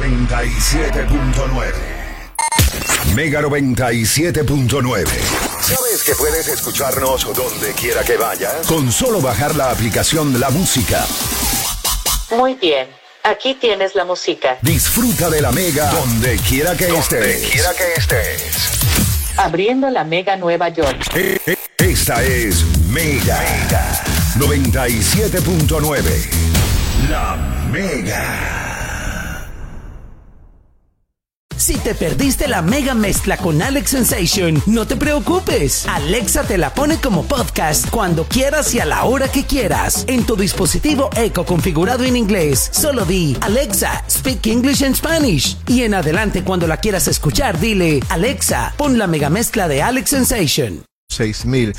97.9. Mega 97.9. ¿Sabes que puedes escucharnos donde quiera que vayas? Con solo bajar la aplicación La Música. Muy bien. Aquí tienes la música. Disfruta de la Mega donde quiera que estés. Abriendo la Mega Nueva York. Esta es Mega 97.9. La Mega. Si te perdiste la mega mezcla con Alex Sensation, no te preocupes. Alexa te la pone como podcast cuando quieras y a la hora que quieras. En tu dispositivo Echo configurado en inglés, solo di Alexa, speak English and Spanish. Y en adelante cuando la quieras escuchar, dile Alexa, pon la mega mezcla de Alex Sensation. 6,000,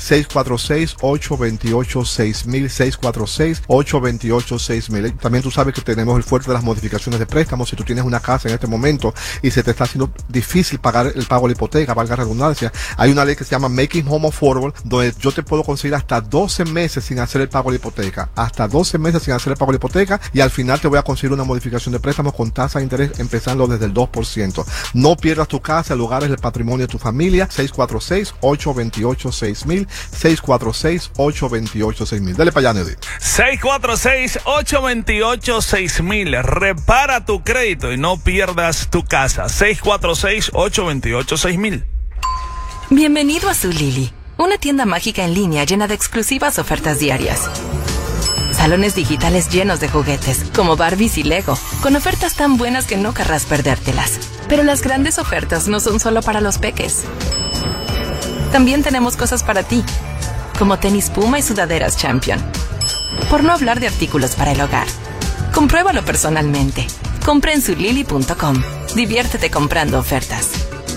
646-828-6000, 646-828-6000. También tú sabes que tenemos el fuerte de las modificaciones de préstamos. Si tú tienes una casa en este momento y se te está haciendo difícil pagar el pago de la hipoteca, valga la redundancia, hay una ley que se llama Making Home Affordable, donde yo te puedo conseguir hasta 12 meses sin hacer el pago de la hipoteca. Hasta 12 meses sin hacer el pago de la hipoteca, y al final te voy a conseguir una modificación de préstamos con tasa de interés empezando desde el 2%. No pierdas tu casa, el hogar es el patrimonio de tu familia. 646-828-6000, 646-828-6000. Dale para allá, Neddy. 646-828-6000. Repara tu crédito y no pierdas tu casa. 646-828-6000. Bienvenido a Zulily, una tienda mágica en línea llena de exclusivas ofertas diarias. Salones digitales llenos de juguetes, como Barbies y Lego, con ofertas tan buenas que no querrás perdértelas. Pero las grandes ofertas no son solo para los peques. También tenemos cosas para ti, como tenis Puma y sudaderas Champion. Por no hablar de artículos para el hogar. Compruébalo personalmente. Compra en Zulily.com. Diviértete comprando ofertas.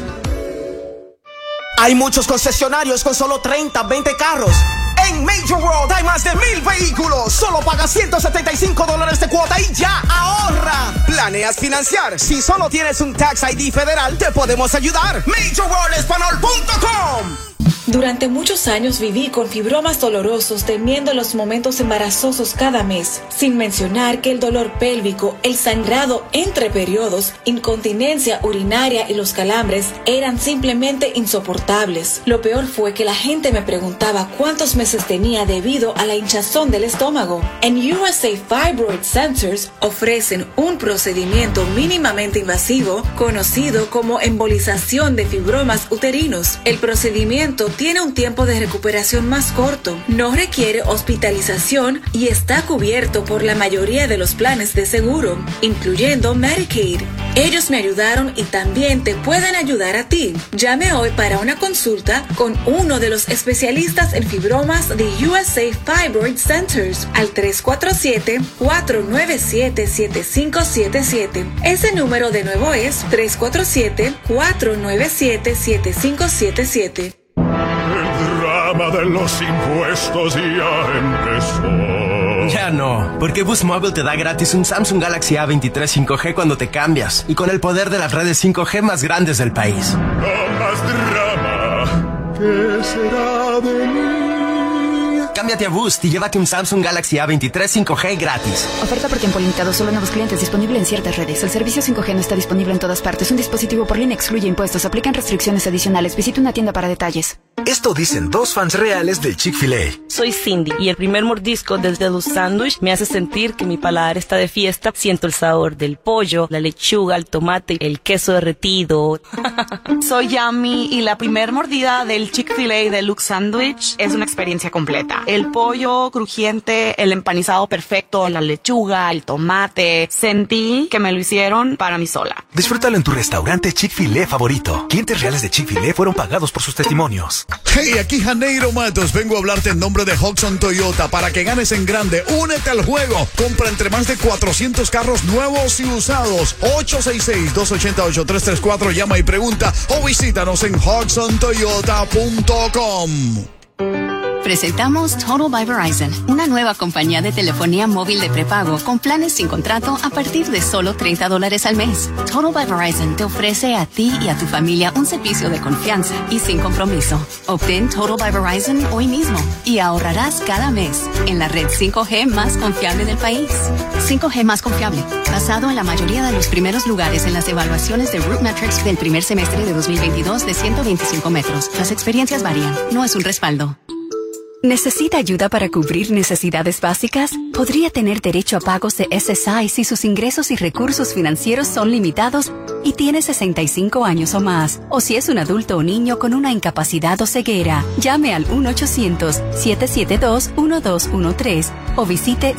Hay muchos concesionarios con solo 30, 20 carros. En Major World hay más de 1,000 vehículos. Solo paga $175 de cuota y ya ahorra. ¿Planeas financiar? Si solo tienes un Tax ID federal, te podemos ayudar. MajorWorldEspanol.com. Durante muchos años viví con fibromas dolorosos temiendo los momentos embarazosos cada mes, sin mencionar que el dolor pélvico, el sangrado entre periodos, incontinencia urinaria y los calambres eran simplemente insoportables. Lo peor fue que la gente me preguntaba cuántos meses tenía debido a la hinchazón del estómago. En USA Fibroid Centers ofrecen un procedimiento mínimamente invasivo conocido como embolización de fibromas uterinos. El procedimiento tiene un tiempo de recuperación más corto, no requiere hospitalización y está cubierto por la mayoría de los planes de seguro, incluyendo Medicaid. Ellos me ayudaron y también te pueden ayudar a ti. Llame hoy para una consulta con uno de los especialistas en fibromas de USA Fibroid Centers al 347-497-7577. Ese número de nuevo es 347-497-7577. El drama de los impuestos ya empezó. Ya no, porque Boost Mobile te da gratis un Samsung Galaxy A23 5G cuando te cambias, y con el poder de las redes 5G más grandes del país. No más drama. ¿Qué será de mí? Cámbiate a Boost y llévate un Samsung Galaxy A23 5G gratis. Oferta por tiempo limitado, solo nuevos clientes, disponible en ciertas redes. El servicio 5G no está disponible en todas partes. Un dispositivo por línea excluye impuestos. Aplican restricciones adicionales. Visita una tienda para detalles. Esto dicen dos fans reales del Chick-fil-A. Soy Cindy y el primer mordisco del dedo sándwich me hace sentir que mi paladar está de fiesta. Siento el sabor del pollo, la lechuga, el tomate, el queso derretido. Soy Yami y la primer mordida del Chick-fil-A Deluxe Sandwich es una experiencia completa. El pollo crujiente, el empanizado perfecto, la lechuga, el tomate. Sentí que me lo hicieron para mí sola. Disfrútalo en tu restaurante Chick-fil-A favorito. Clientes reales de Chick-fil-A fueron pagados por sus testimonios. Hey, aquí Janeiro Matos. Vengo a hablarte en nombre de Hudson Toyota para que ganes en grande. Únete al juego. Compra entre más de 400 carros nuevos y usados. 866-288-334. Llama y pregunta o visítanos en HudsonToyota.com. Presentamos Total by Verizon, una nueva compañía de telefonía móvil de prepago con planes sin contrato a partir de solo $30 al mes. Total by Verizon te ofrece a ti y a tu familia un servicio de confianza y sin compromiso. Obtén Total by Verizon hoy mismo y ahorrarás cada mes en la red 5G más confiable del país. 5G más confiable, basado en la mayoría de los primeros lugares en las evaluaciones de RootMetrics del primer semestre de 2022 de 125 metros. Las experiencias varían, no es un respaldo. ¿Necesita ayuda para cubrir necesidades básicas? Podría tener derecho a pagos de SSI si sus ingresos y recursos financieros son limitados y tiene 65 años o más, o si es un adulto o niño con una incapacidad o ceguera. Llame al 1-800-772-1213 o visite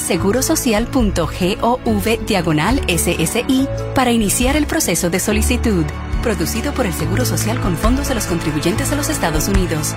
segurosocial.gov/SSI para iniciar el proceso de solicitud. Producido por el Seguro Social con fondos de los contribuyentes de los Estados Unidos.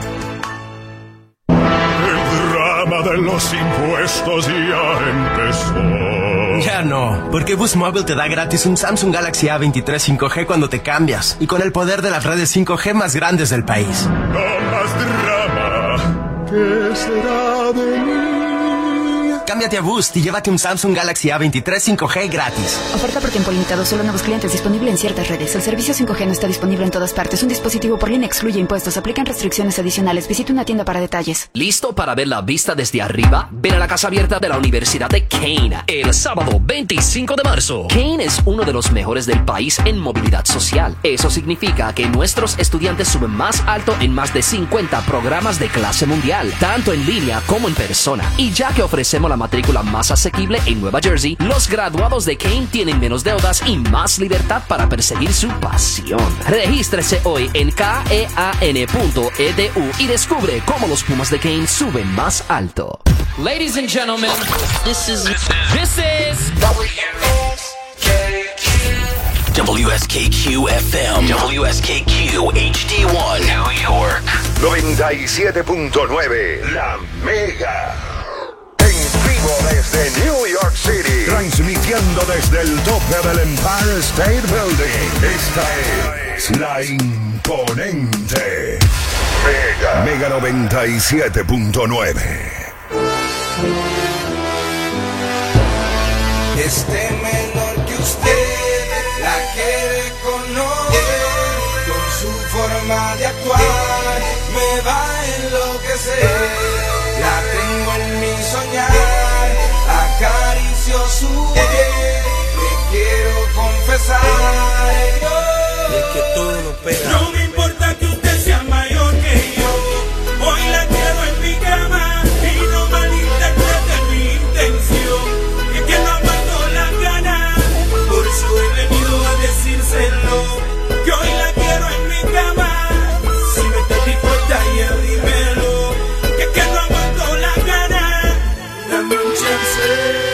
De los impuestos ya empezó. Ya no, porque Boost Mobile te da gratis un Samsung Galaxy A23 5G cuando te cambias y con el poder de las redes 5G más grandes del país. No más drama. ¿Qué será de mí? Cámbiate a Boost y llévate un Samsung Galaxy A23 5G gratis. Oferta por tiempo limitado, solo nuevos clientes, disponible en ciertas redes. El servicio 5G no está disponible en todas partes. Un dispositivo por línea excluye impuestos. Aplican restricciones adicionales. Visita una tienda para detalles. ¿Listo para ver la vista desde arriba? Ven a la casa abierta de la Universidad de Kane el sábado 25 de marzo. Kane es uno de los mejores del país en movilidad social. Eso significa que nuestros estudiantes suben más alto en más de 50 programas de clase mundial, tanto en línea como en persona. Y ya que ofrecemos la matrícula más asequible en Nueva Jersey, los graduados de Kane tienen menos deudas y más libertad para perseguir su pasión. Regístrese hoy en kean.edu y descubre cómo los Pumas de Kane suben más alto. Ladies and gentlemen, this is WSKQ FM, WSKQ HD1, New York, 97.9, La Mega. Desde New York City, transmitiendo desde el tope del Empire State Building. Esta es la imponente Mega 97.9. Este menor que usted la quiere conocer, con su forma de actuar me va a enloquecer. La tengo en mi soñar, acaricio su piel, le quiero confesar es que todo lo pega. No me importa que usted sea mayor que yo, hoy la quiero en mi cama y no malinterprete mi intención, es que no aguanto las ganas, por eso he venido a decírselo, que hoy la quiero en mi cama, si me estás dispuesta ya dímelo, que no aguanto las ganas, dame un chance.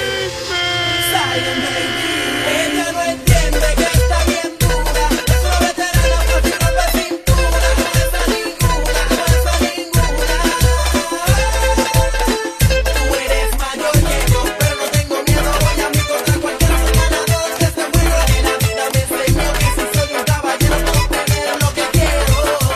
Ella no entiende que está bien dura, es una veterana fácil de cintura, no está ninguna, no está ninguna. Tú eres mayor que yo, pero no tengo miedo, voy a mi contra cualquier ganador que se muera. Y la vida me enseñó que si soy un caballero puedo tener lo que quiero.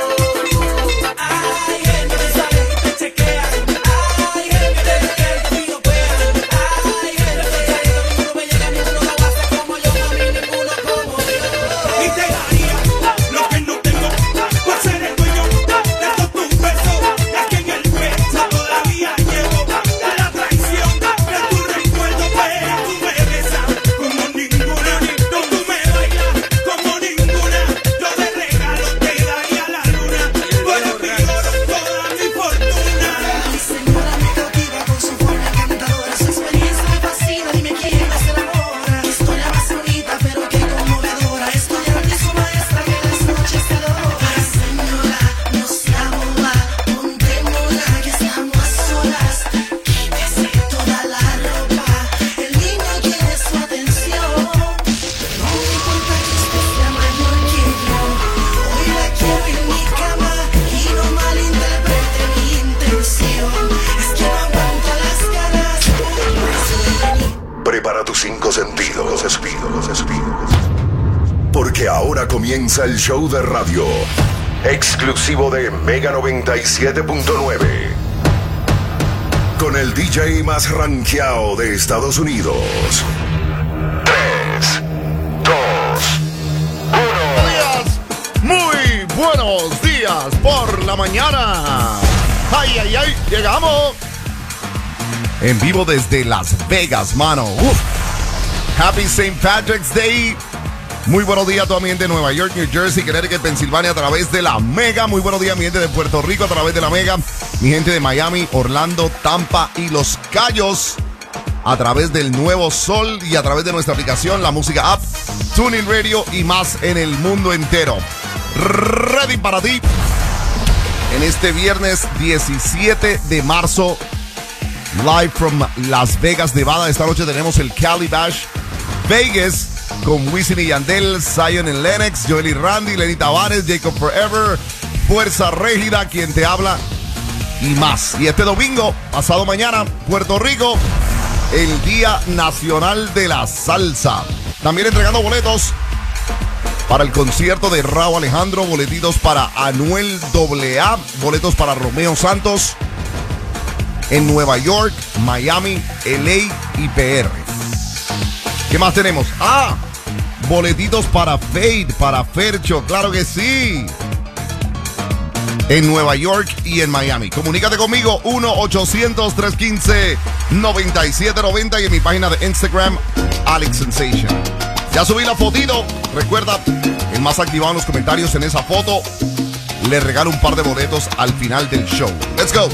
Hay gente que sabe y te chequea, hay gente que te piropean, hay gente que ninguno me llega, ninguno lo hace como yo, a mí ninguno como yo. Y te daría lo que no tengo, por ser el dueño de todos tus besos, es que en el pecho todavía llevo la traición de tu recuerdo, pero tú me besas como ninguna, tú me bailas como ninguna, yo de regalo te daría la luna, tú eres mi oro, toda mi fortuna. Mi señora me cautiva con su forma encantadora, su experiencia me fascina, dime quién más se enamora. Historia más bonita pero qué conmovedora, estudiante y su maestra que las noches se adora. Ay señora, no sea boba, ponte mona que estamos a solas, quítese toda la ropa, el niño quiere su atención. No me importa que usted sea mayor que yo, hoy la quiero en mi cama y no malinterprete mi intención, es que no aguanto las ganas, por eso he venido. Prepara tus 5 sentidos, los despidos. Porque ahora comienza el show de radio exclusivo de Mega 97.9. con el DJ más rankeado de Estados Unidos. 3, 2, 1. Muy buenos días por la mañana. Ay, ay, ay, llegamos. En vivo desde Las Vegas, mano. Uf. Happy St. Patrick's Day. Muy buenos días a toda mi gente de Nueva York, New Jersey, Connecticut, Pensilvania a través de la Mega. Muy buenos días mi gente de Puerto Rico a través de la Mega. Mi gente de Miami, Orlando, Tampa y Los Cayos a través del Nuevo Sol y a través de nuestra aplicación, la música app, TuneIn Radio y más en el mundo entero. Ready para ti. En este viernes 17 de marzo, live from Las Vegas, Nevada. Esta noche tenemos el Cali Bash Vegas con Wisin y Yandel, Zion y Lennox, Joel y Randy, Lenny Tavares, Jacob Forever, Fuerza Régida, quien te habla y más. Y este domingo, pasado mañana, Puerto Rico, el Día Nacional de la Salsa. También entregando boletos para el concierto de Rauw Alejandro, boletitos para Anuel AA, boletos para Romeo Santos en Nueva York, Miami, LA y PR. ¿Qué más tenemos? Boletitos para Fade, para Fercho, claro que sí. En Nueva York y en Miami. Comunícate conmigo, 1-800-315-9790 y en mi página de Instagram, Alex Sensation. Ya subí la fotito. Recuerda, el más activado en los comentarios en esa foto, le regalo un par de boletos al final del show. Let's go.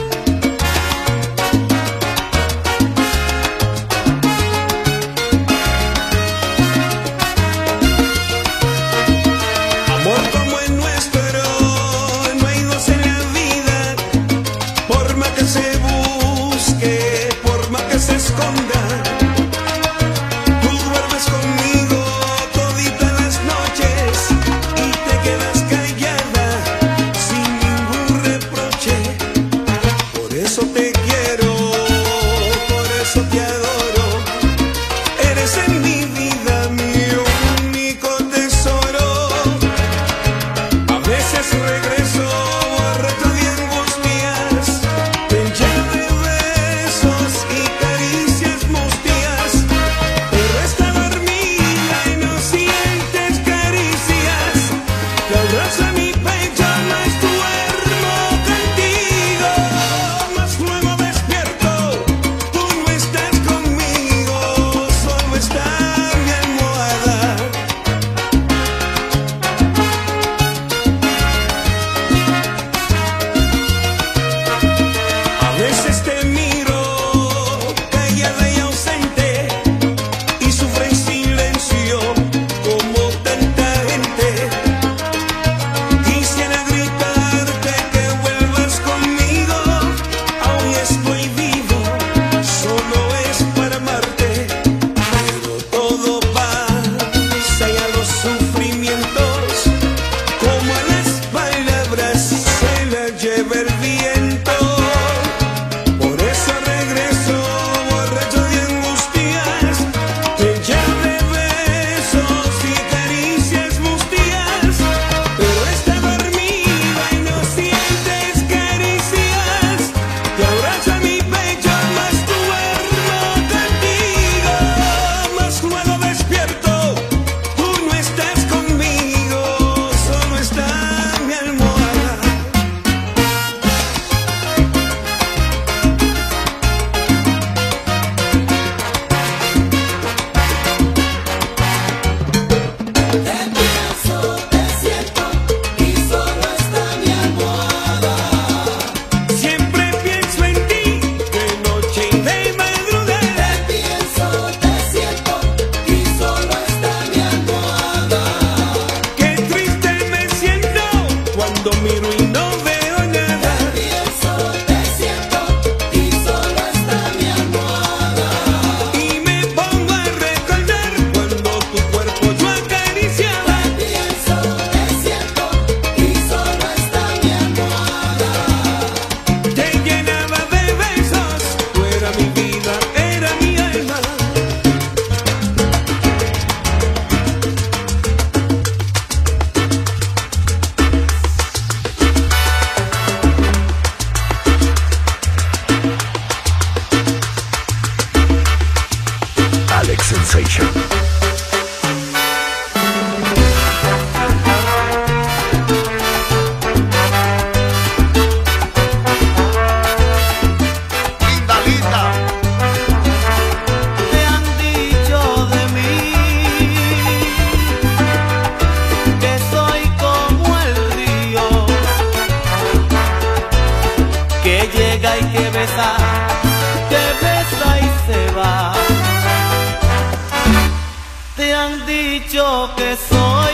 dicho que soy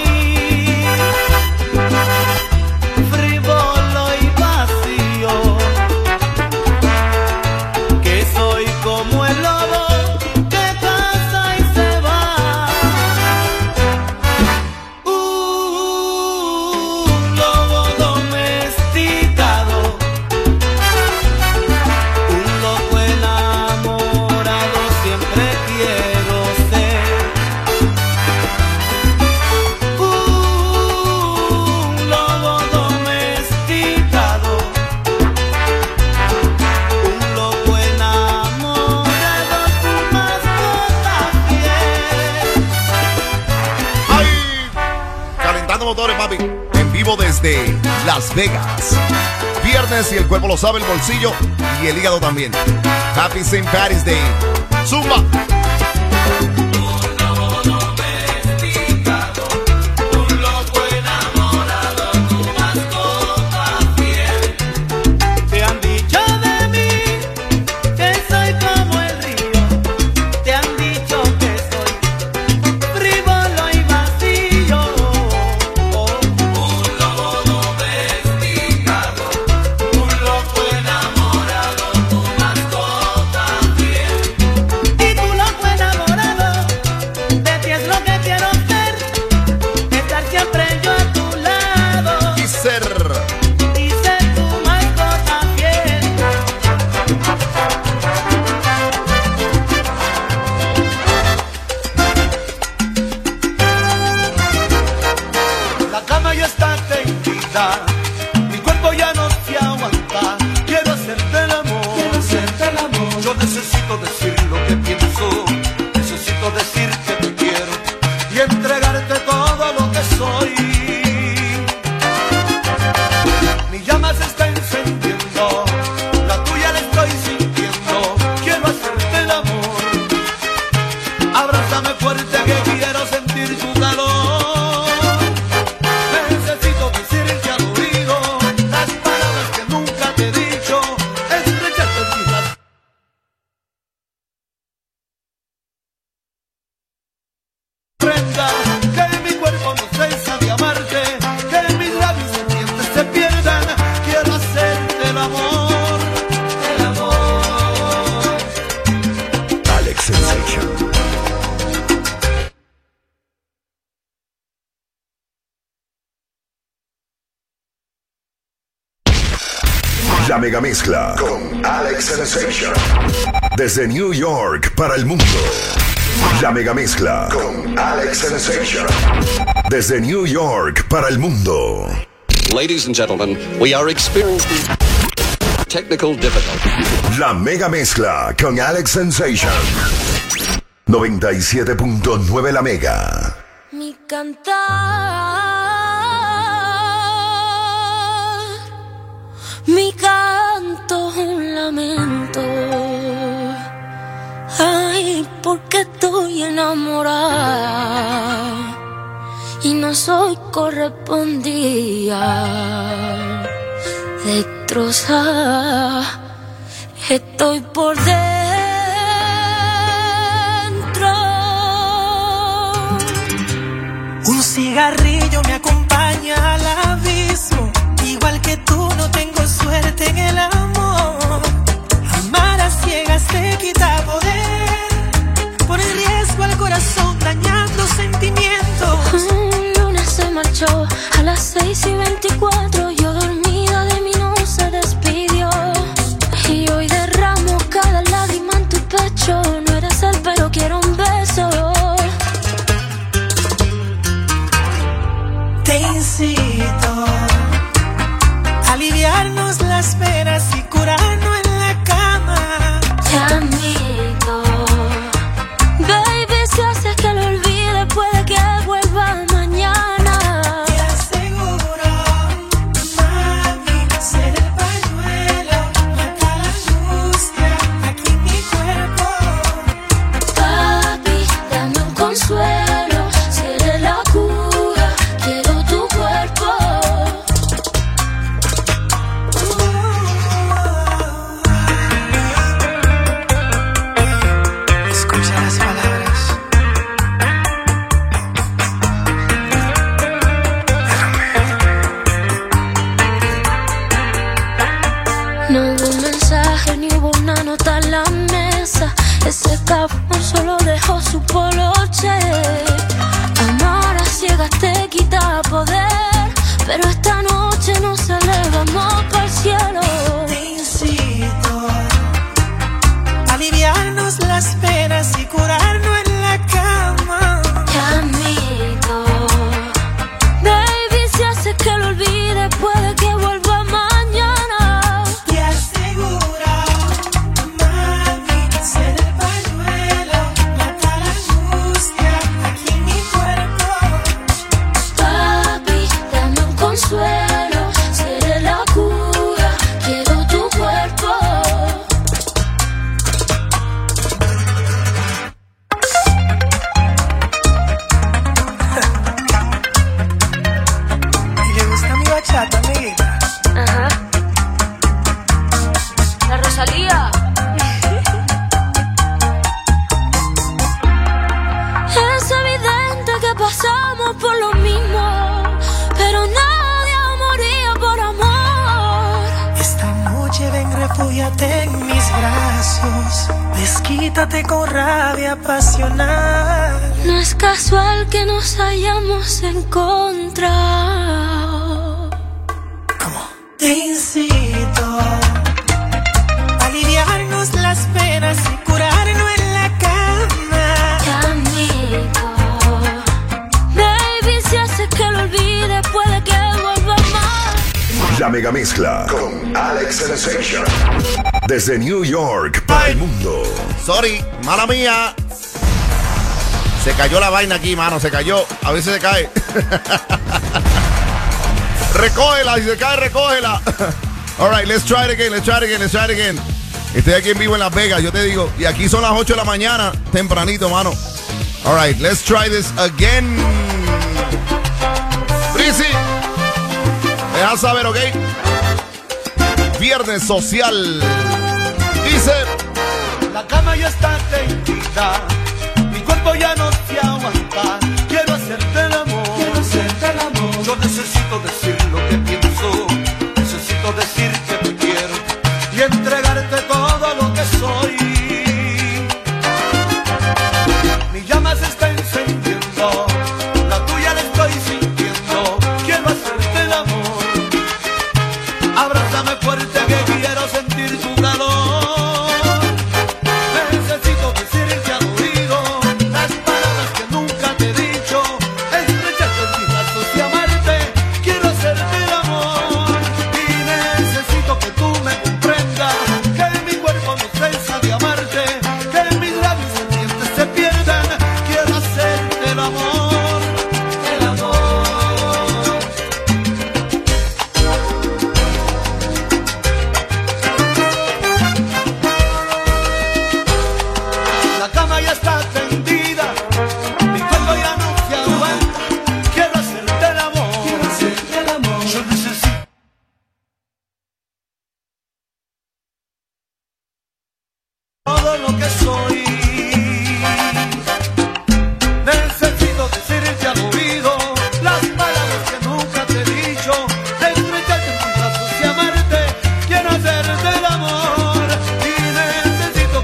frívolo y vacío, que soy como el lobo que caza y se va. Un lobo domesticado, un loco enamorado, siempre quiero ser. Un lobo domesticado, un loco enamorado, tu mascota fiel. ¡Ay! Calentando motores, papi. En vivo desde Las Vegas. Viernes y el cuerpo lo sabe, el bolsillo y el hígado también. Happy St. Patty's Day. Zumba. Un loco enamorado, tu mascota fiel. Te han dicho de mí que soy como el río. Te han dicho que soy frívolo y vacío. Un lobo domesticado, un loco enamorado, tu mascota fiel. Y tu loco enamorado, de ti es lo que quiero ser. Estar siempre yo a tu lado Y ser. y ser tu mascota fiel. La cama ya está tendida, mi cuerpo ya no se aguanta. Quiero hacerte el amor, quiero hacerte el amor. Yo necesito decir lo que pienso, necesito decir que te quiero y entregarte todo lo que soy. Mi llama se está encendiendo, la tuya la estoy sintiendo. Quiero hacerte el amor, abrázame fuerte que quiero sentir tu calor. Necesito decirte al oído las palabras que nunca te he dicho, estrecharte en mis brazos. Prenda, que mi cuerpo no cesa de amarte, que mis labios ardientes se pierdan. Quiero hacerte el amor, el amor. Alex Sensation. La mega mezcla con Alex Sensation. Desde New York para el mundo. La mega mezcla con Alex Sensation. Desde New York para el mundo. Ladies and gentlemen, we are experiencing technical difficulties. La mega mezcla con Alex Sensation. 97.9 la mega. Mi cantar, mi canto es un lamento. Ay, porque estoy enamorada y no soy correspondida. Destrozada estoy por dentro. Un cigarrillo me acompaña al abismo. Igual que tú no tengo suerte en el amor. Amar a ciegas te quita poder. Pone en riesgo al corazón dañando sentimientos. Luna se marchó a las 6:24. Yo dormida de mí no se despidió. Y hoy derramo cada lágrima en tu pecho. No eres él pero quiero un beso. Te incito a aliviarnos las penas y curarnos en la cama. Te admito, baby, si haces que lo olvide puede que vuelva mañana. Te aseguro, mami, ser el pañuelo, mata la angustia aquí en mi cuerpo. Papi, dame un consuelo, seré la cura, quiero tu cuerpo. nota en la mesa. Ese cabrón solo dejó su poloche. Amar a ciegas te quita poder, pero esta noche nos elevamos pa'l cielo. Te incito a aliviarnos las penas y curarnos en la cama. Te admito, baby, si haces que lo olvide, puede que vuelva mañana. Te aseguro, mami, ser el pañuelo, mata la angustia aquí en mi cuerpo. Papi, dame un consuelo, seré la cura, quiero tu cuerpo. ¿Y le gusta mi bachata, amiguita? Ajá. La Rosalía. Es evidente que pasamos por lo mismo, pero nadie moría por amor. Esta noche ven, refúgiate en mis brazos, desquítate con rabia pasional. No es casual que nos hayamos encontrado. Te incito a aliviarnos las penas y curarnos en la cama. Te admito, baby, si haces que lo olvide, puede que vuelva más. La mega mezcla con Alex Sensation. Desde New York para el mundo. Sorry, mala mía. Se cayó la vaina aquí, mano, se cayó. A veces se cae. Recógela, si se cae, recógela. All right, let's try it again. Estoy aquí en vivo en Las Vegas, yo te digo. Y aquí son las 8 de la mañana, tempranito, mano. All right, let's try this again. Prisi, deja saber, ¿ok? Viernes social. Dice: La cama ya está tendida, mi cuerpo ya no se aguanta. Quiero hacerte el amor. Yo necesito decir lo que pienso, necesito decir que te quiero y entregarte todo lo que soy. Mi llama se está encendiendo, la tuya la estoy sintiendo. Quiero hacerte el amor. Abrázame fuerte que quiero sentir tu calor. Necesito decirte al oído las palabras que nunca te he dicho. Estrecharte en mis brazos y amarte. Quiero hacerte el amor. Y necesito que tú me comprendas, que mi cuerpo no cesa de amarte, que mis labios ardientes se pierdan. Quiero hacerte el amor, el amor. La cama ya está tendida, mi cuerpo ya no se aguanta. Quiero hacerte el amor, Yo necesito todo lo que soy. Necesito decirte al oído las palabras que nunca te he dicho. Estrecharte en tus brazos y amarte. Quiero hacerte el amor. Y necesito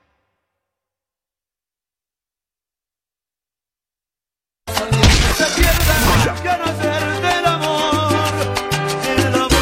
que se pierda. Quiero hacerte el amor. El amor.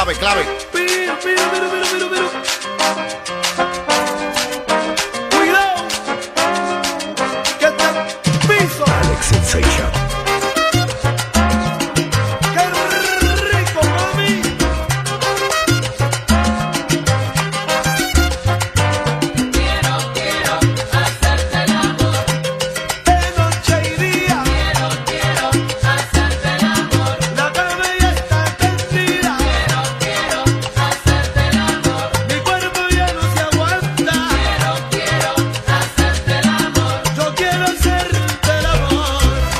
clave, clave. Mira. Cuidado. Que te piso. Alex Sensation. Qué rico, mami. Quiero hacerte el amor. De noche y día. Quiero hacerte el amor. La cama ya está tendida. Quiero hacerte el amor. Mi cuerpo ya no se aguanta. Quiero hacerte el amor. Yo quiero hacerte el amor.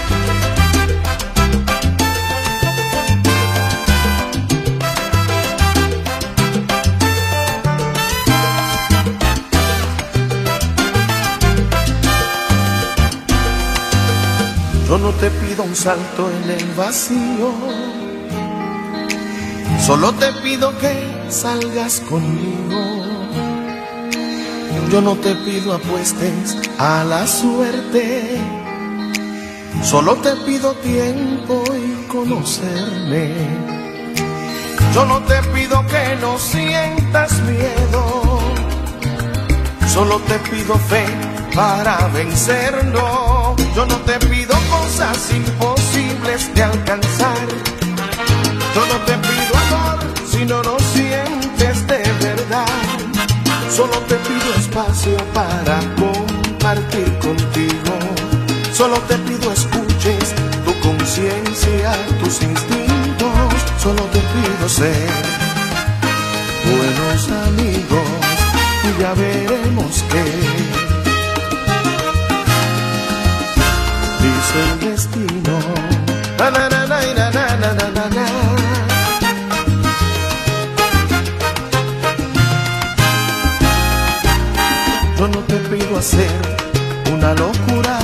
Yo no te pido un salto en el vacío, solo te pido que salgas conmigo. Yo no te pido apuestes a la suerte, solo te pido tiempo y conocerme. Yo no te pido que no sientas miedo, solo te pido fe para vencerlo. Yo no te pido cosas imposibles de alcanzar. Yo no te pido amor si no lo sientes de verdad. Solo te pido espacio para compartir contigo. Solo te pido escuches tu conciencia, tus instintos. Solo te pido ser buenos amigos y ya veremos qué dice el destino. Na, na, na, na, na, na, na, na, na. Yo no te pido hacer una locura,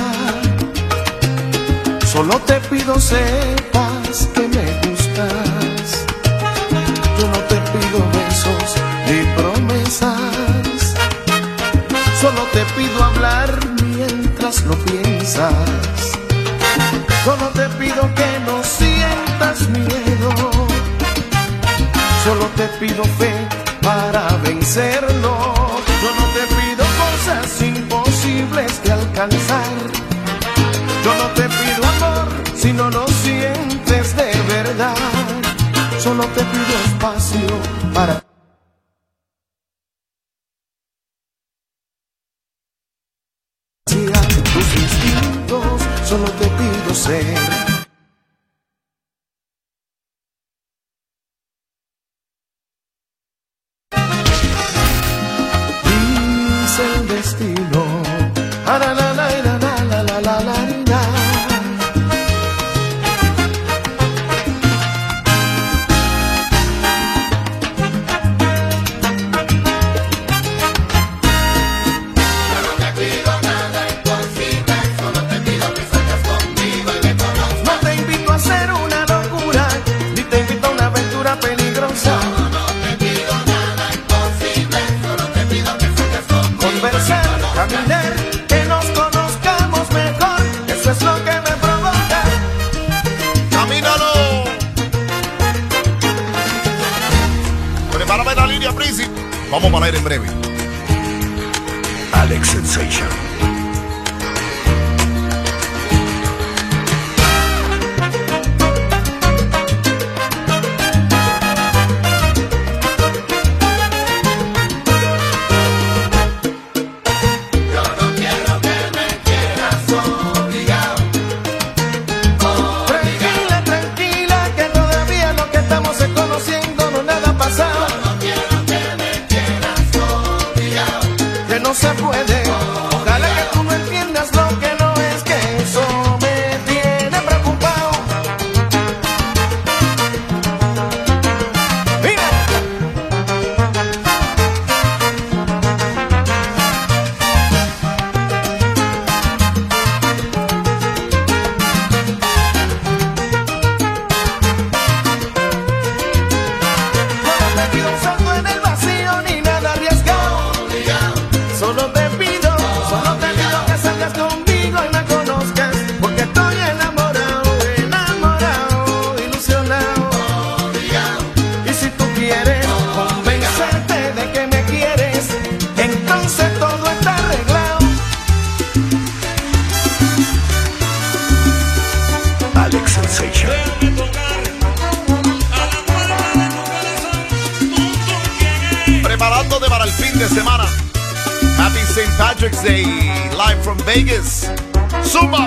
solo te pido sepas que me gustas. Yo no te pido besos ni promesas, solo te pido hablar mientras lo piensas. Solo te pido que no sientas miedo, solo te pido fe para vencerlo. Yo no te pido cosas imposibles de alcanzar. Yo no te pido amor si no lo sientes de verdad. Solo te pido espacio para tus instintos. Solo te pido ser el destino. Ah, la, la, la, la, la, la, la, la, la, la. Yo no te pido nada imposible, solo te pido que salgas conmigo y me conozcas. No te invito a hacer una locura, ni te invito a una aventura peligrosa. Caminar, que nos conozcamos mejor, eso es lo que me provoca. ¡Camínalo! Prepárame la línea, Prisi. Vamos a poner en breve. Alex Sensation. No se puede, ojalá Sensation. Preparándote para el fin de semana. Happy St. Patrick's Day, live from Vegas. Zumba.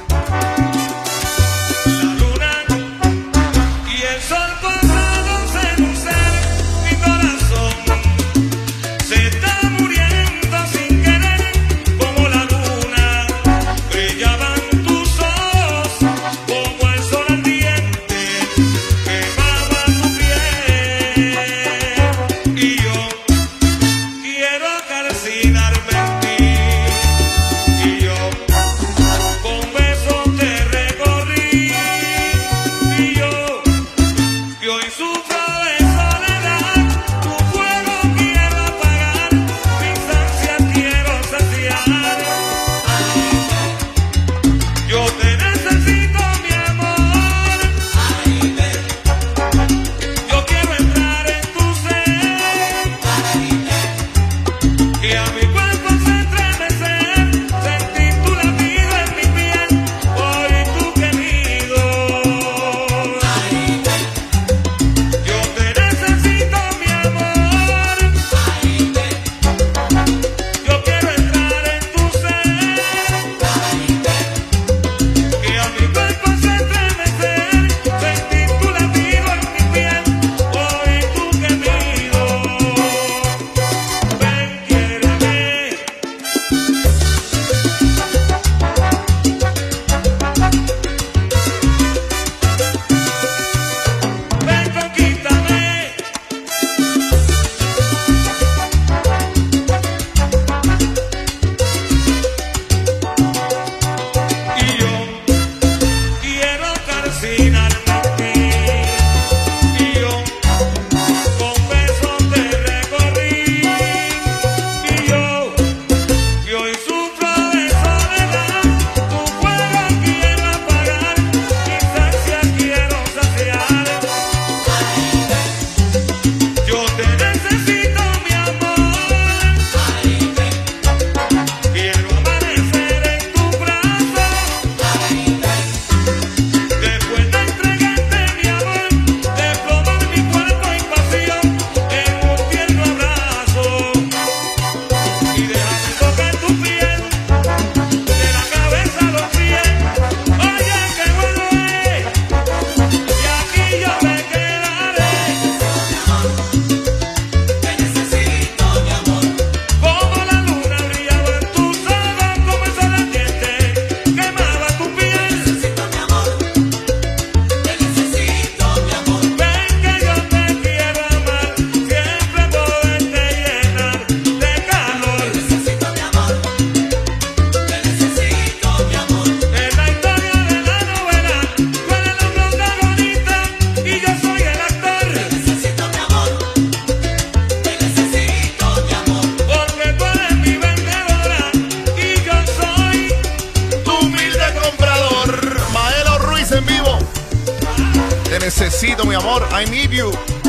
necesito, mi amor. I need you.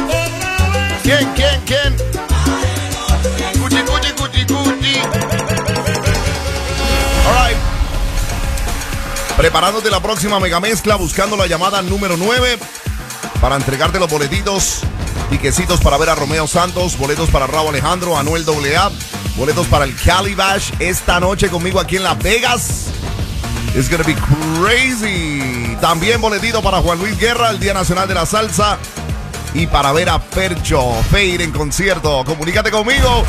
¿Quién? Cuchi. All right. Preparándote la próxima megamezcla, buscando la llamada número 9 para entregarte los boletitos, tiquecitos para ver a Romeo Santos, boletos para Raúl Alejandro, Anuel AA, boletos para el Calibash esta noche conmigo aquí en Las Vegas. It's gonna be crazy. También boletito para Juan Luis Guerra, el Día Nacional de la Salsa. Y para ver a Fercho Feir en concierto. Comunícate conmigo.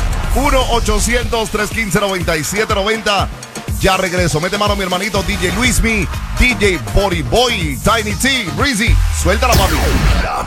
1-800-315-9790. Ya regreso. Mete mano mi hermanito DJ Luismi, DJ Body Boy, Tiny T, Breezy. Suelta la papi. La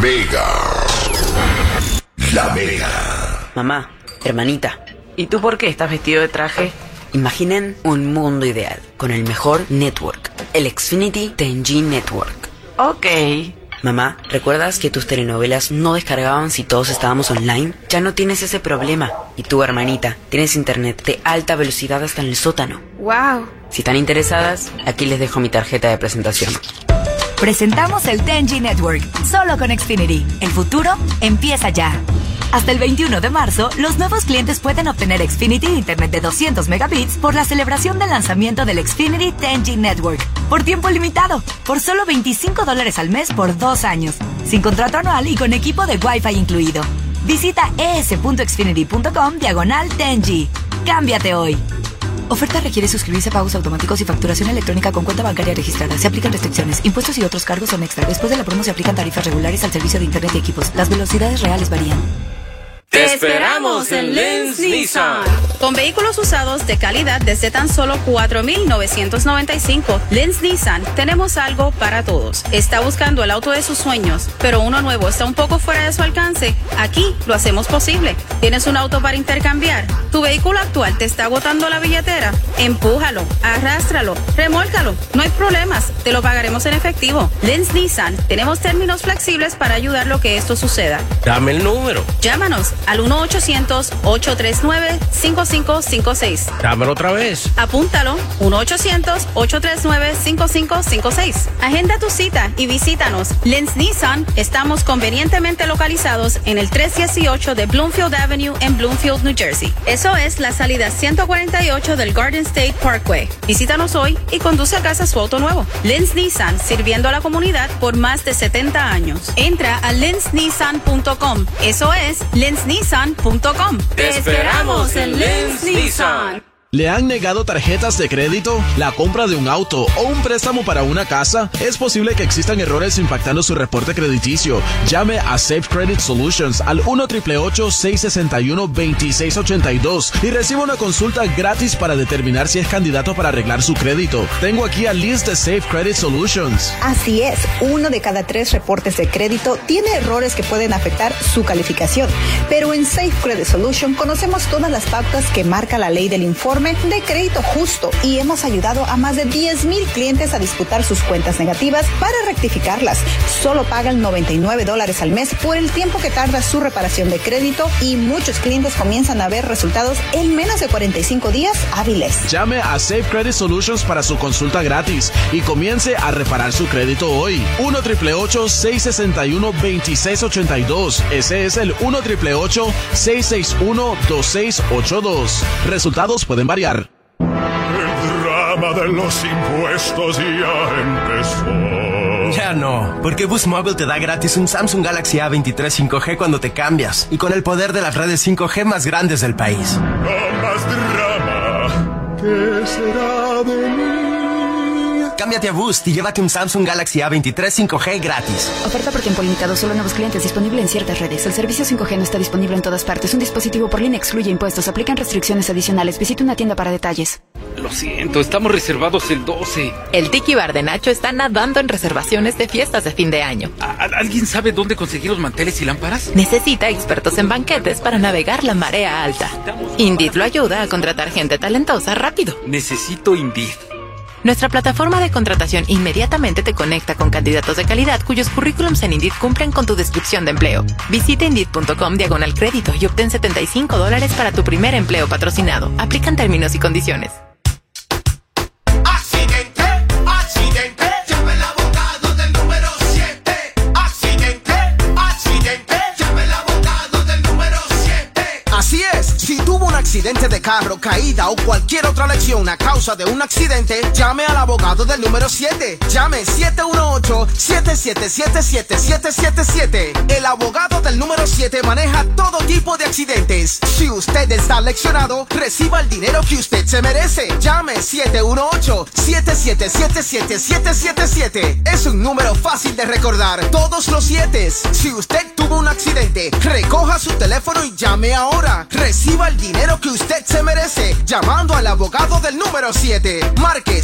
Mega. Mamá, hermanita, ¿y tú por qué estás vestido de traje? Imaginen un mundo ideal con el mejor network, el Xfinity 10G Network. Ok. Mamá, ¿recuerdas que tus telenovelas no descargaban si todos estábamos online? Ya no tienes ese problema. Y tú, hermanita, tienes internet de alta velocidad hasta en el sótano. ¡Wow! Si están interesadas, aquí les dejo mi tarjeta de presentación. Presentamos el 10G Network, solo con Xfinity. El futuro empieza ya. Hasta el 21 de marzo, los nuevos clientes pueden obtener Xfinity Internet de 200 megabits por la celebración del lanzamiento del Xfinity 10G Network. Por tiempo limitado, por solo $25 al mes por 2 años. Sin contrato anual y con equipo de Wi-Fi incluido. Visita es.xfinity.com/10G. Cámbiate hoy. Oferta requiere suscribirse a pagos automáticos y facturación electrónica con cuenta bancaria registrada. Se aplican restricciones. Impuestos y otros cargos son extra. Después de la promo se aplican tarifas regulares al servicio de Internet y equipos. Las velocidades reales varían. ¡Te esperamos en Lens Nissan! Con vehículos usados de calidad desde tan solo $4,995. Lens Nissan, tenemos algo para todos. ¿Está buscando el auto de sus sueños, pero uno nuevo está un poco fuera de su alcance? Aquí lo hacemos posible. ¿Tienes un auto para intercambiar? ¿Tu vehículo actual te está agotando la billetera? Empújalo, arrástralo, remólcalo. No hay problemas, te lo pagaremos en efectivo. Lens Nissan, tenemos términos flexibles para ayudar a que esto suceda. Dame el número. Llámanos al 1-800-839-5556. Dámelo otra vez. Apúntalo, 1-800-839-5556. Agenda tu cita y visítanos. Lens Nissan, estamos convenientemente localizados en el 318 de Bloomfield Avenue en Bloomfield, New Jersey. Eso es la salida 148 del Garden State Parkway. Visítanos hoy y conduce a casa su auto nuevo. Lens Nissan, sirviendo a la comunidad por más de 70 años. Entra a lensnissan.com. Eso es lensnissan.com. ¡Te esperamos en Lens Nissan! ¿Le han negado tarjetas de crédito, la compra de un auto o un préstamo para una casa? Es posible que existan errores impactando su reporte crediticio. Llame a Safe Credit Solutions al 1-888-661-2682 y reciba una consulta gratis para determinar si es candidato para arreglar su crédito. Tengo aquí a Liz de Safe Credit Solutions. Así es, 1 de cada 3 reportes de crédito tiene errores que pueden afectar su calificación. Pero en Safe Credit Solutions conocemos todas las pautas que marca la ley del informe de crédito justo y hemos ayudado a más de 10,000 clientes a disputar sus cuentas negativas para rectificarlas. Solo pagan $99 al mes por el tiempo que tarda su reparación de crédito y muchos clientes comienzan a ver resultados en menos de 45 días hábiles. Llame a Safe Credit Solutions para su consulta gratis y comience a reparar su crédito hoy. 1-888-661-2682. Ese es el 1-888-661-2682. Resultados pueden variar. El drama de los impuestos ya empezó. Ya no, porque Boost Mobile te da gratis un Samsung Galaxy A23 5G cuando te cambias y con el poder de las redes 5G más grandes del país. No más drama. ¿Qué será de mí? Cámbiate a Boost y llévate un Samsung Galaxy A23 5G gratis. Oferta por tiempo limitado, solo nuevos clientes, disponible en ciertas redes. El servicio 5G no está disponible en todas partes. Un dispositivo por línea excluye impuestos. Aplican restricciones adicionales. Visite una tienda para detalles. Lo siento, estamos reservados el 12. El Tiki Bar de Nacho está nadando en reservaciones de fiestas de fin de año. ¿Alguien sabe dónde conseguir los manteles y lámparas? Necesita expertos en banquetes para navegar la marea alta. Indeed lo ayuda a contratar gente talentosa rápido. Necesito Indeed. Nuestra plataforma de contratación inmediatamente te conecta con candidatos de calidad cuyos currículums en Indeed cumplen con tu descripción de empleo. Visita Indeed.com/crédito y obtén $75 para tu primer empleo patrocinado. Aplican términos y condiciones. Accidente, accidente, llame al abogado del número 7. Accidente, accidente, llame al abogado del número 7. Así es, si tuvo un accidente de carro, caída o cualquier otra lesión a causa de un accidente, llame al abogado del número 7. Llame 718-777-7777. El abogado del número 7 maneja todo tipo de accidentes. Si usted está leccionado, reciba el dinero que usted se merece. Llame 718-777-7777. Es un número fácil de recordar. Todos los 7. Si usted tuvo un accidente, recoja su teléfono y llame ahora. Reciba el dinero que usted se merece llamando al abogado del número 7. Marque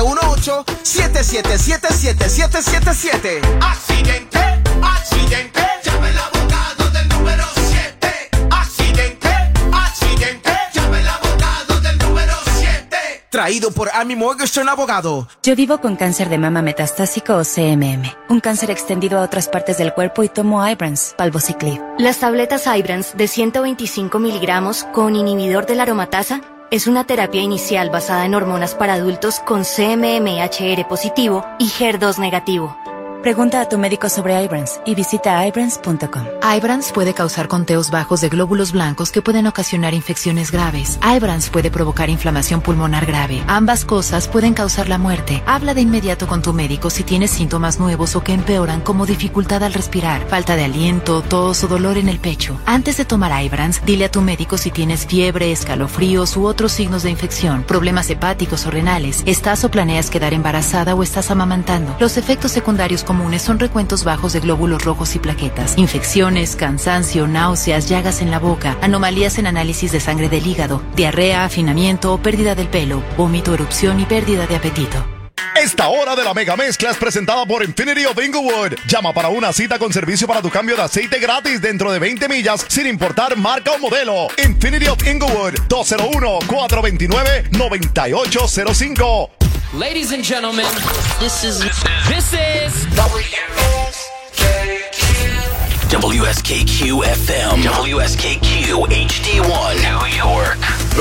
718-777-7777. Accidente, accidente, llame al abogado del número 7. Accidente, accidente, llame al abogado del número 7. Traído por Amy Morgenstern Abogado. Yo vivo con cáncer de mama metastásico o CMM, un cáncer extendido a otras partes del cuerpo y tomo Ibrance, Palbociclib. Las tabletas Ibrance de 125 miligramos con inhibidor de la aromatasa es una terapia inicial basada en hormonas para adultos con CMMHR positivo y HER2 negativo. Pregunta a tu médico sobre Ibrance y visita ibrance.com. Ibrance puede causar conteos bajos de glóbulos blancos que pueden ocasionar infecciones graves. Ibrance puede provocar inflamación pulmonar grave. Ambas cosas pueden causar la muerte. Habla de inmediato con tu médico si tienes síntomas nuevos o que empeoran, como dificultad al respirar, falta de aliento, tos o dolor en el pecho. Antes de tomar Ibrance, dile a tu médico si tienes fiebre, escalofríos u otros signos de infección, problemas hepáticos o renales, estás o planeas quedar embarazada o estás amamantando. Los efectos secundarios comunes son recuentos bajos de glóbulos rojos y plaquetas, infecciones, cansancio, náuseas, llagas en la boca, anomalías en análisis de sangre del hígado, diarrea, afinamiento o pérdida del pelo, vómito, erupción y pérdida de apetito. Esta hora de la mega mezcla es presentada por Infinity of Inglewood. Llama para una cita con servicio para tu cambio de aceite gratis dentro de 20 millas sin importar marca o modelo. Infinity of Inglewood, 201-429-9805. Ladies and gentlemen, this is WSKQ FM, WSKQ HD1, New York.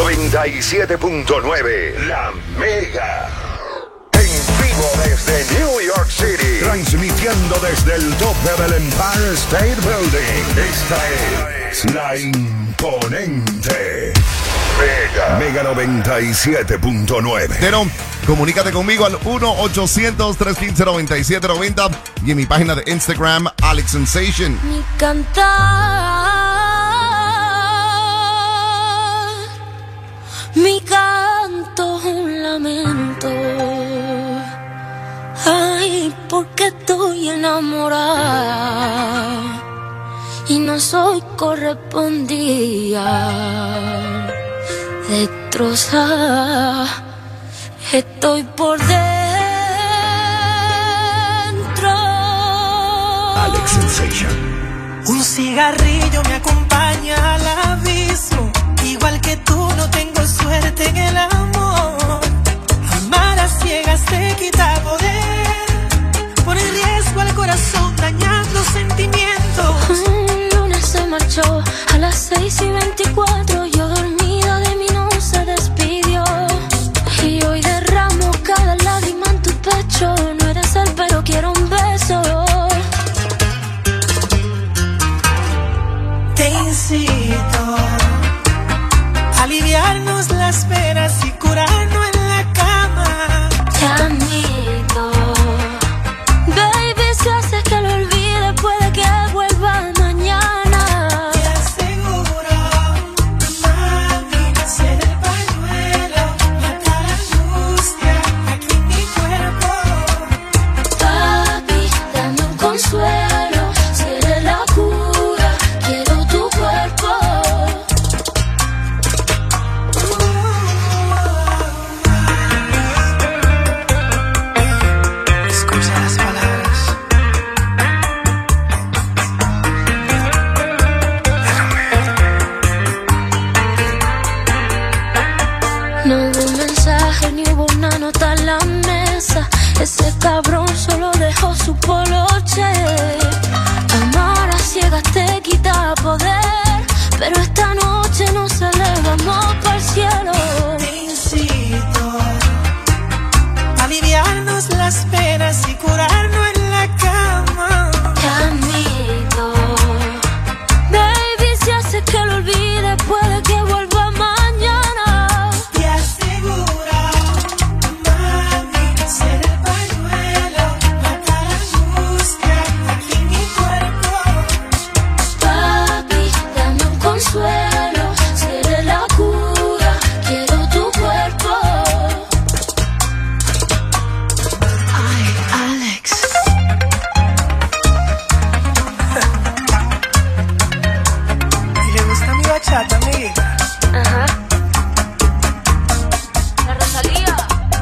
97.9, La Mega. En vivo desde New York City. Transmitiendo desde el tope del Empire State Building. Esta es la imponente Mega 97.9. Pero comunícate conmigo al 1-800-315-9790 y en mi página de Instagram, Alex Sensation. Mi cantar, mi canto es un lamento. Ay, porque estoy enamorada y no soy correspondida. Destrozada estoy por dentro. Alex Sensation. Un cigarrillo me acompaña al abismo. Igual que tú no tengo suerte en el amor. Amar a ciegas te quita poder. Pone en riesgo al corazón dañando sentimientos. El lunes se marchó a las 6:24. Yo dormida de mí no se despidió. Y hoy derramo cada lágrima en tu pecho. No eres él pero quiero un beso. Te incito a aliviarnos las penas y curarnos en la cama. Te admito, baby, si haces que lo olvide puede que vuelva mañana. Te aseguro, mami, ser el pañuelo, matar la angustia aquí en mi cuerpo. Papi, dame un consuelo, si eres la cura, quiero tu cuerpo. Escucha las palabras. No hubo un mensaje ni hubo una nota en la mesa. Ese cabrón solo dejó su poloche. Amar a ciegas te quita poder, pero esta noche nos elevamos para el cielo. Te incito a aliviarnos las penas y curarnos en la cama. Te admito, baby, si haces que lo olvide puede que vuelva mañana. Te aseguro, mami, ser el pañuelo, matar la angustia aquí en mi cuerpo. Papi, dame un consuelo, si eres la cura, quiero tu cuerpo. Ay, Alex. ¿Y le gusta mi bachata, amiguita? Ajá. La Rosalía.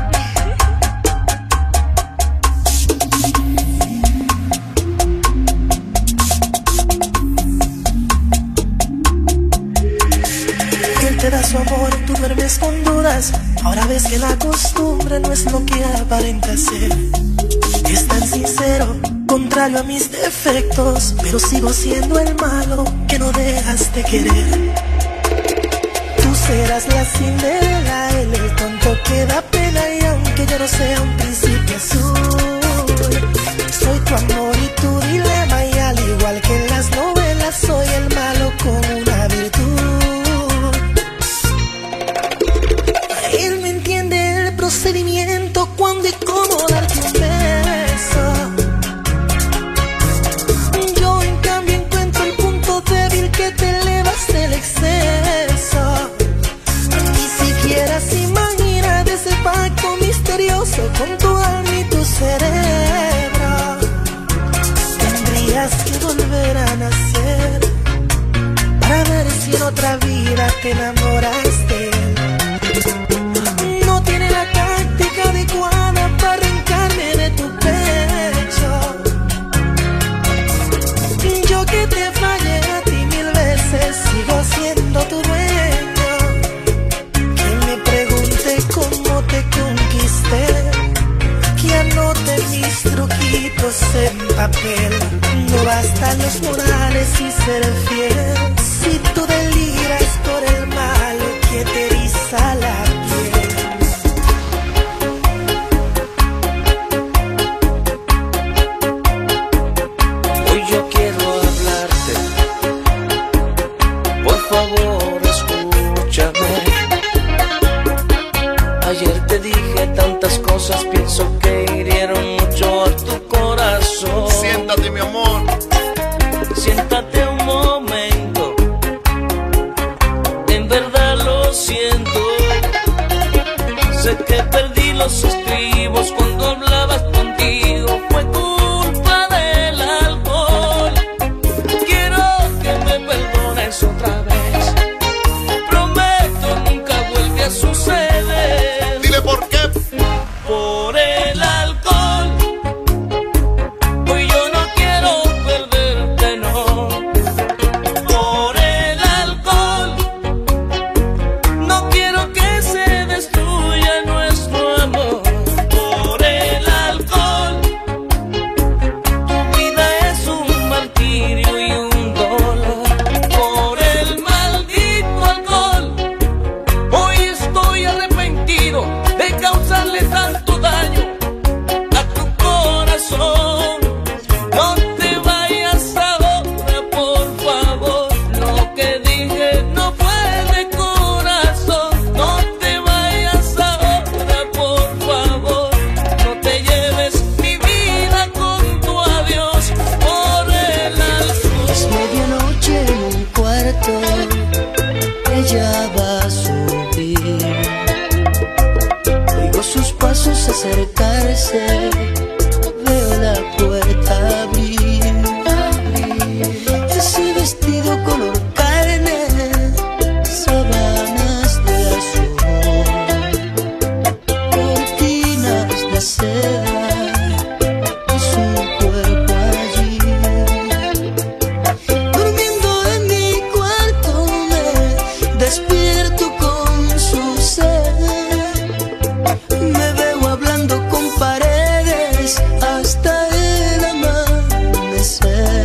Él te da su amor, tú duermes con dudas. Ahora ves que la costumbre no es lo que aparenta ser. Es tan sincero, contrario a mis defectos, pero sigo siendo el malo que no dejas de querer. Tú serás la Cinderela, él el tonto que da pena, y aunque yo no sea un príncipe azul, soy tu amor y tu dilema, y al igual que en las novelas soy el malo con una virtud. Él me entiende el procedimiento, cuándo y cómo darte un beso. Yo en cambio encuentro el punto débil que te elevas del exceso. Ni siquiera se imagina de ese pacto misterioso con tu alma y tu cerebro. Tendrías que volver a nacer para ver si en otra vida te enamoras de él. No tiene la táctica adecuada para arrancarme de tu pecho. Yo que te fallé a ti 1000 veces, sigo siendo tu dueño. Que me pregunte cómo te conquisté, que anote mis truquitos en papel. No bastan los morales y ser fiel, si tú deliras por el mal que te eriza la piel. Hoy yo quiero hablarte, por favor escúchame. Ayer te dije tantas cosas, pienso que hirieron mucho a tu corazón. Siéntate, mi amor. Siéntate un momento, en verdad lo siento. Sé que perdí los estribos cuando hablabas contigo, fue culpa del alcohol. Quiero que me perdones otra vez, prometo nunca vuelve a suceder. Dile por qué. Por el alcohol, hoy yo no quiero perderte, no. Por el alcohol, no quiero que se destruya nuestro amor. Por el alcohol, tu vida es un martirio y un dolor. Por el maldito alcohol, hoy estoy arrepentido de causarle tanto daño a tu corazón. No te vayas ahora, por favor. Lo que dije no fue de corazón. No te vayas ahora, por favor. No te lleves mi vida con tu adiós. Por el alcohol. Es medianoche en un cuarto, ella va a subir. Oigo sus pasos acercarse, veo la puerta abrir. Ese vestido color carne, sábanas de azul, cortinas de seda, y su cuerpo allí. Durmiendo en mi cuarto me despierto con su sed. Me veo hablando con paredes hasta el amanecer.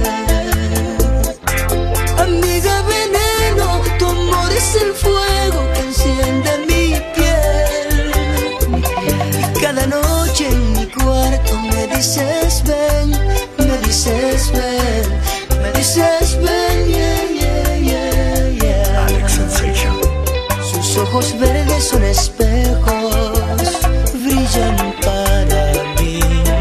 Amiga veneno, tu amor es el fuego que enciende mi piel. Y cada noche en mi cuarto me dices ven, me dices ven, me dices ven, yeah, yeah, yeah, yeah. Alex Sensation. Sus ojos verdes son espejos, brillan para mí.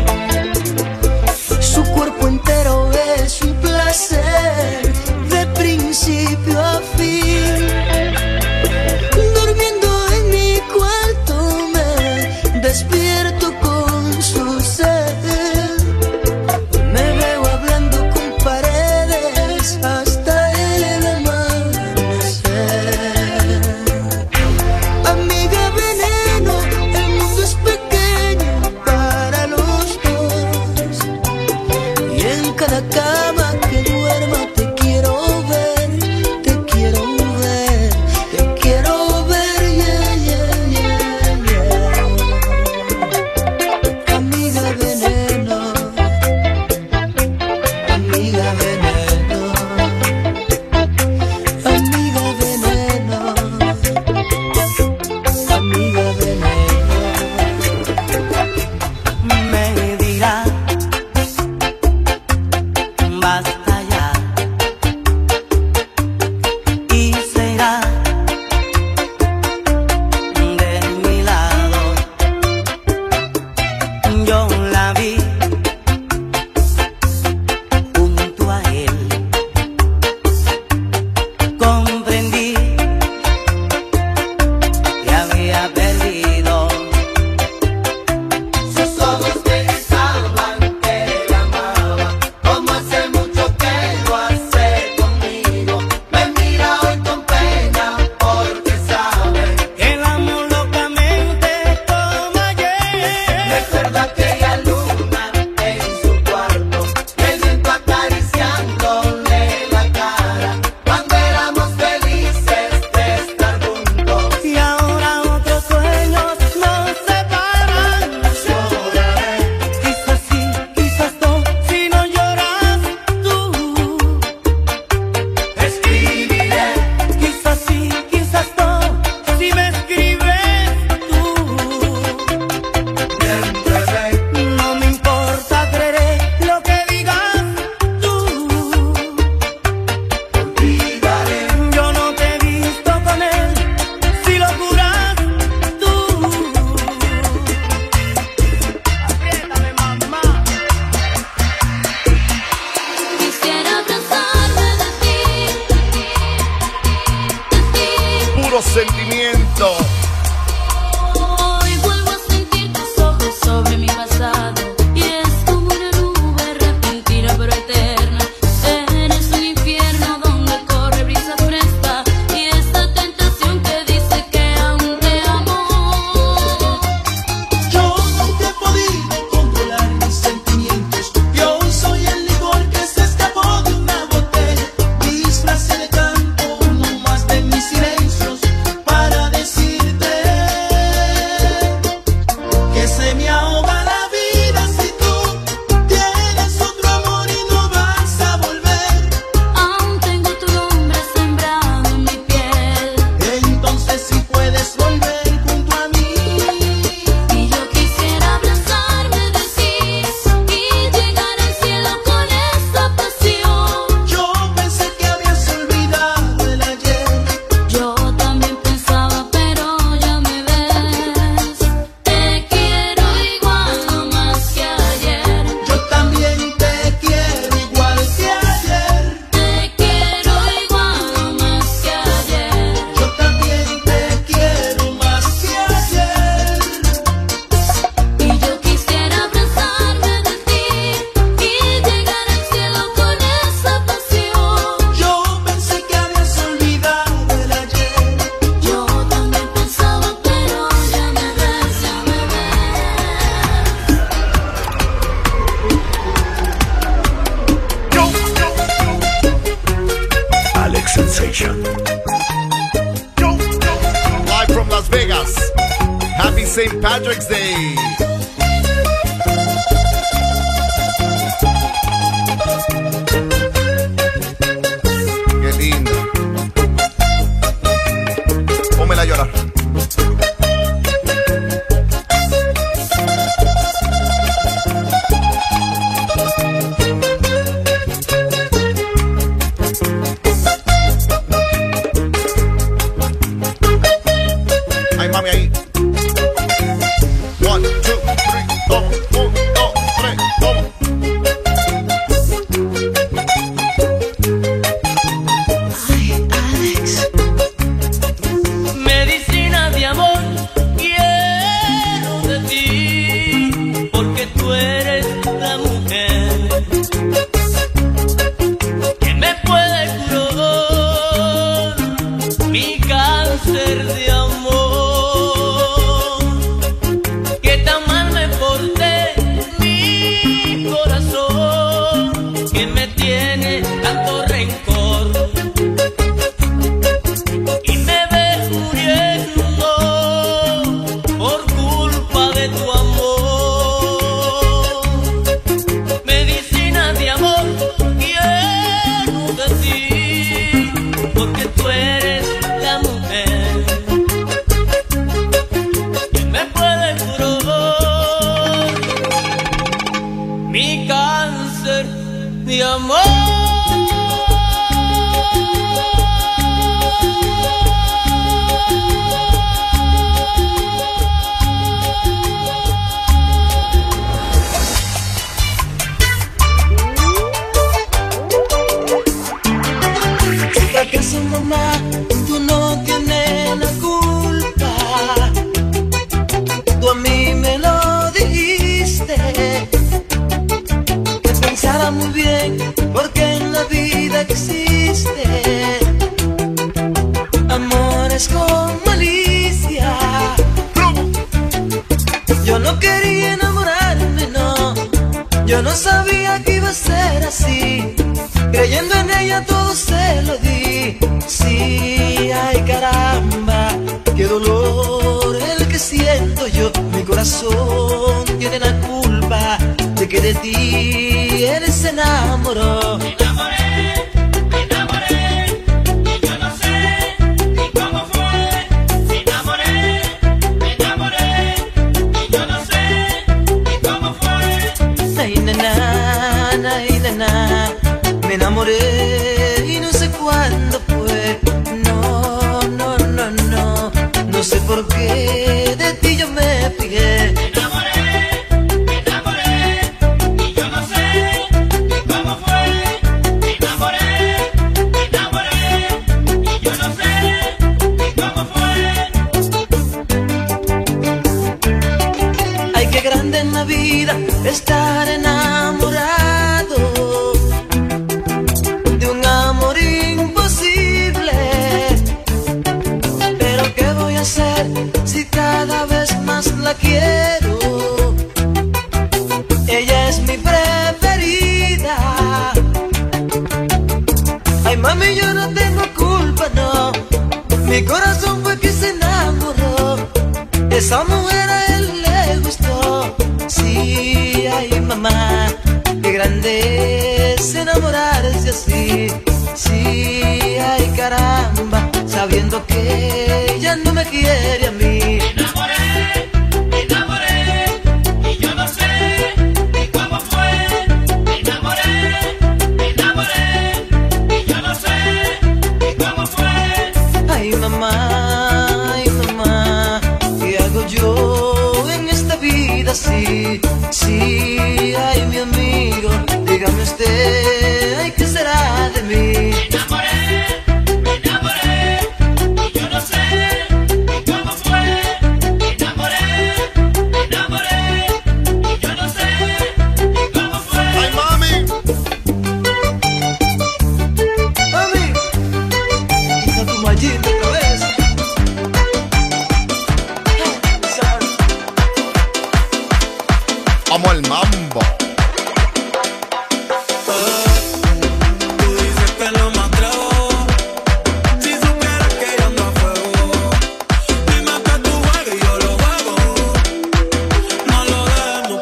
Su cuerpo entero es un placer, de principio a fin. Durmiendo en mi cuarto me despierto con su sed. Me veo hablando con paredes hasta el amanecer. Amiga veneno, el mundo es pequeño para los dos. Y en cada cama que duerma te quiero ver, te quiero ver, te quiero ver, yeah, yeah, yeah, yeah. Amiga veneno, amiga veneno, amiga veneno, amiga veneno. Me dirá Sensation. Live from Las Vegas. Happy St. Patrick's Day. Qué lindo. Pónmela a llorar. Ay, mami, ahí. 1, 2, 3, vamos. 1, 2, 3, vamos. Ay, Alex. Medicina de amor quiero de ti, porque tú eres la mujer que me puede curar mi cáncer de amor. Que tan mal me porté, mi corazón, que me tiene tanto rencor y me ves muriendo por culpa de tu amor. Medicina de amor quiero de ti, porque tú eres la mujer que me puede curar mi cáncer de amor. ¿Acaso, mamá, tú no tienes la culpa? Tú a mí me lo dijiste, que pensara muy bien, porque en la vida existe amores con malicia. Yo no quería enamorarme, no, yo no sabía que iba a ser así. Creyendo en ella todo se lo di. Sí, ay caramba, qué dolor el que siento yo. Mi corazón tiene la culpa de que de ti él se enamoró. Me enamoré, y yo no sé ni cómo fue. Me enamoré, y yo no sé ni cómo fue. Ay, nena, me enamoré y no sé cuándo fue. No, no sé por qué de ti yo me fijé. Me enamoré, y yo no sé ni cómo fue. Me enamoré, y yo no sé ni cómo fue. Ay, qué grande en la vida estar enamorado de un amor imposible. Pero ¿qué voy a hacer si cada vez más la quiero? Ella es mi preferida. Ay, mami, yo no tengo culpa, no. Mi corazón fue que se enamoró. Esa mujer a él le gustó. Sí, ay, mamá, qué grande es enamorarse así. Sí, ay, caramba, sabiendo que ella no me quiere